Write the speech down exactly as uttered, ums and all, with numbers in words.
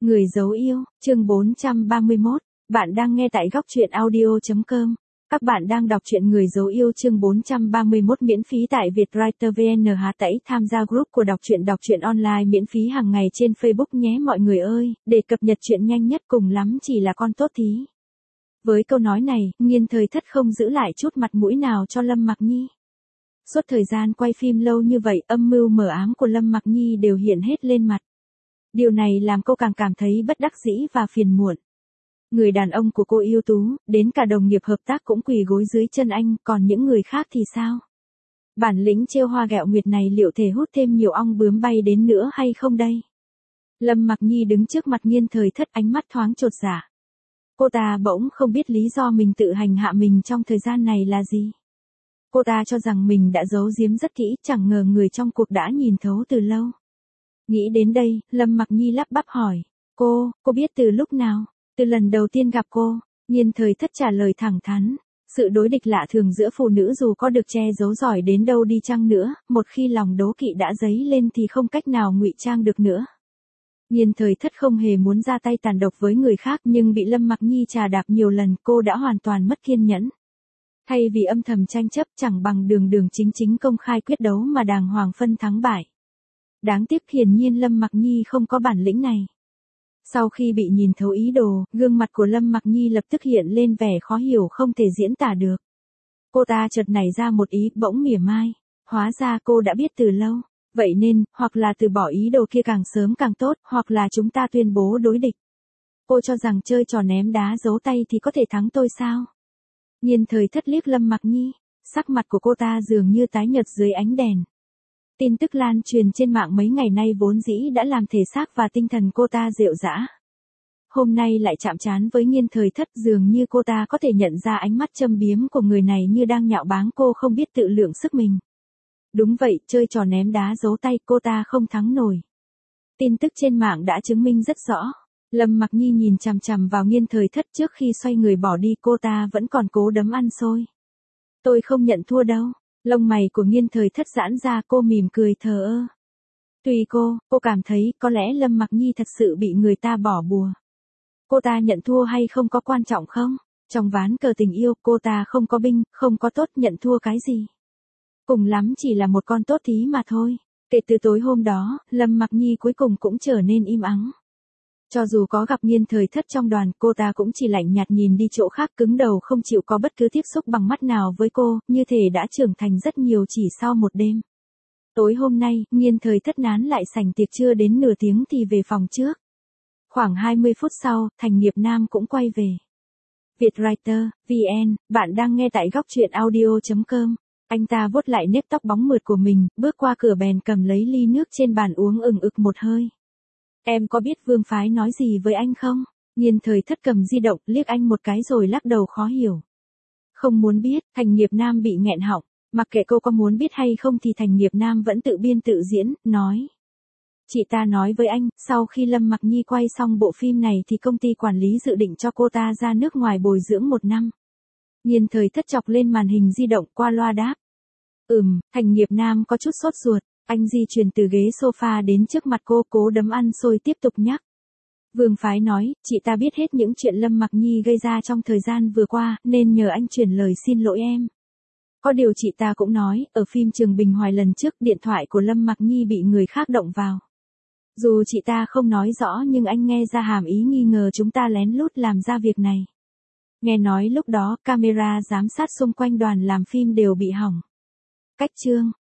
Người dấu yêu, chương bốn trăm ba mươi mốt, bạn đang nghe tại góc truyện audio.com. Các bạn đang đọc truyện Người dấu yêu chương bốn trăm ba mươi mốt miễn phí tại Vietwriter vê en H tẩy tham gia group của đọc truyện đọc truyện online miễn phí hàng ngày trên Facebook nhé mọi người ơi, để cập nhật truyện nhanh nhất cùng lắm chỉ là con tốt tí. Với câu nói này, Nghiên Thời Thất không giữ lại chút mặt mũi nào cho Lâm Mặc Nhi. Suốt thời gian quay phim lâu như vậy, âm mưu mờ ám của Lâm Mặc Nhi đều hiện hết lên mặt. Điều này làm cô càng cảm thấy bất đắc dĩ và phiền muộn. Người đàn ông của cô ưu tú, đến cả đồng nghiệp hợp tác cũng quỳ gối dưới chân anh, còn những người khác thì sao? Bản lĩnh trêu hoa ghẹo nguyệt này liệu thể hút thêm nhiều ong bướm bay đến nữa hay không đây? Lâm Mặc Nhi đứng trước mặt Nghiên Thời Thất, ánh mắt thoáng chột dạ. Cô ta bỗng không biết lý do mình tự hành hạ mình trong thời gian này là gì. Cô ta cho rằng mình đã giấu giếm rất kỹ, chẳng ngờ người trong cuộc đã nhìn thấu từ lâu. Nghĩ đến đây, Lâm Mặc Nhi lắp bắp hỏi, cô, cô biết từ lúc nào? Từ lần đầu tiên gặp cô. Nghiên Thời Thất trả lời thẳng thắn. Sự đối địch lạ thường giữa phụ nữ dù có được che giấu giỏi đến đâu đi chăng nữa, một khi lòng đố kỵ đã dấy lên thì không cách nào ngụy trang được nữa. Nghiên Thời Thất không hề muốn ra tay tàn độc với người khác nhưng bị Lâm Mặc Nhi trà đạp nhiều lần, cô đã hoàn toàn mất kiên nhẫn. Thay vì âm thầm tranh chấp, chẳng bằng đường đường chính chính công khai quyết đấu mà đàng hoàng phân thắng bại. Đáng tiếc hiển nhiên Lâm Mặc Nhi không có bản lĩnh này. Sau khi bị nhìn thấu ý đồ, gương mặt của Lâm Mặc Nhi lập tức hiện lên vẻ khó hiểu không thể diễn tả được. Cô ta chợt nảy ra một ý, bỗng mỉa mai. Hóa ra cô đã biết từ lâu. Vậy nên, hoặc là từ bỏ ý đồ kia càng sớm càng tốt, hoặc là chúng ta tuyên bố đối địch. Cô cho rằng chơi trò ném đá giấu tay thì có thể thắng tôi sao? Nghiên Thời Thất liếc Lâm Mặc Nhi, sắc mặt của cô ta dường như tái nhợt dưới ánh đèn. Tin tức lan truyền trên mạng mấy ngày nay vốn dĩ đã làm thể xác và tinh thần cô ta rệu rã. Hôm nay lại chạm trán với Nghiên Thời Thất, dường như cô ta có thể nhận ra ánh mắt châm biếm của người này như đang nhạo báng cô không biết tự lượng sức mình. Đúng vậy, chơi trò ném đá giấu tay cô ta không thắng nổi. Tin tức trên mạng đã chứng minh rất rõ. Lâm Mặc Nhi nhìn chằm chằm vào Nghiên Thời Thất, trước khi xoay người bỏ đi cô ta vẫn còn cố đấm ăn xôi. Tôi không nhận thua đâu. Lông mày của Nghiên Thời Thất giãn ra, cô mỉm cười thờ ơ. Tùy cô, cô cảm thấy có lẽ Lâm Mặc Nhi thật sự bị người ta bỏ bùa. Cô ta nhận thua hay không có quan trọng không? Trong ván cờ tình yêu cô ta không có binh, không có tốt, nhận thua cái gì? Cùng lắm chỉ là một con tốt tí mà thôi. Kể từ tối hôm đó, Lâm Mặc Nhi cuối cùng cũng trở nên im ắng. Cho dù có gặp Nghiên Thời Thất trong đoàn, cô ta cũng chỉ lạnh nhạt nhìn đi chỗ khác, cứng đầu không chịu có bất cứ tiếp xúc bằng mắt nào với cô, như thể đã trưởng thành rất nhiều chỉ sau một đêm. Tối hôm nay, Nghiên Thời Thất nán lại sảnh tiệc chưa đến nửa tiếng thì về phòng trước. Khoảng hai mươi phút sau, Thành Nghiệp Nam cũng quay về. Vietwriter, vê en, bạn đang nghe tại góc truyện audio.com. Anh ta vuốt lại nếp tóc bóng mượt của mình, bước qua cửa bèn cầm lấy ly nước trên bàn uống ừng ực một hơi. Em có biết Vương Phái nói gì với anh không? Nghiên Thời Thất cầm di động, liếc anh một cái rồi lắc đầu khó hiểu. Không muốn biết. Thành Nghiệp Nam bị nghẹn họng. Mặc kệ cô có muốn biết hay không thì Thành Nghiệp Nam vẫn tự biên tự diễn, nói. Chị ta nói với anh, sau khi Lâm Mặc Nhi quay xong bộ phim này thì công ty quản lý dự định cho cô ta ra nước ngoài bồi dưỡng một năm. Nghiên Thời Thất chọc lên màn hình di động, qua loa đáp. Ừm, Thành Nghiệp Nam có chút sốt ruột. Anh di chuyển từ ghế sofa đến trước mặt cô, cố đấm ăn xôi tiếp tục nhắc. Vương Phái nói, chị ta biết hết những chuyện Lâm Mặc Nhi gây ra trong thời gian vừa qua, nên nhờ anh truyền lời xin lỗi em. Có điều chị ta cũng nói, ở phim Trường Bình Hoài lần trước, điện thoại của Lâm Mặc Nhi bị người khác động vào. Dù chị ta không nói rõ nhưng anh nghe ra hàm ý nghi ngờ chúng ta lén lút làm ra việc này. Nghe nói lúc đó, camera giám sát xung quanh đoàn làm phim đều bị hỏng. Cách chương.